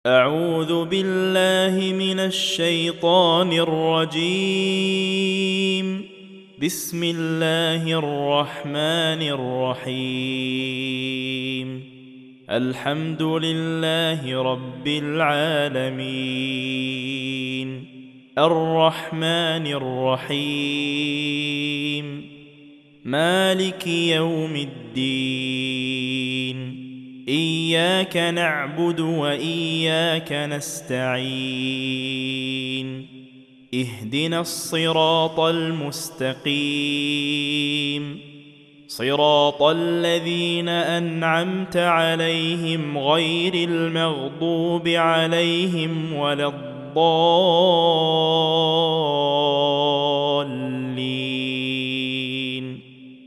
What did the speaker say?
أعوذ بالله من الشيطان الرجيم. بسم الله الرحمن الرحيم. الحمد لله رب العالمين، الرحمن الرحيم، مالك يوم الدين. إياك نعبد وإياك نستعين. اهدنا الصراط المستقيم، صراط الذين أنعمت عليهم غير المغضوب عليهم ولا الضالين.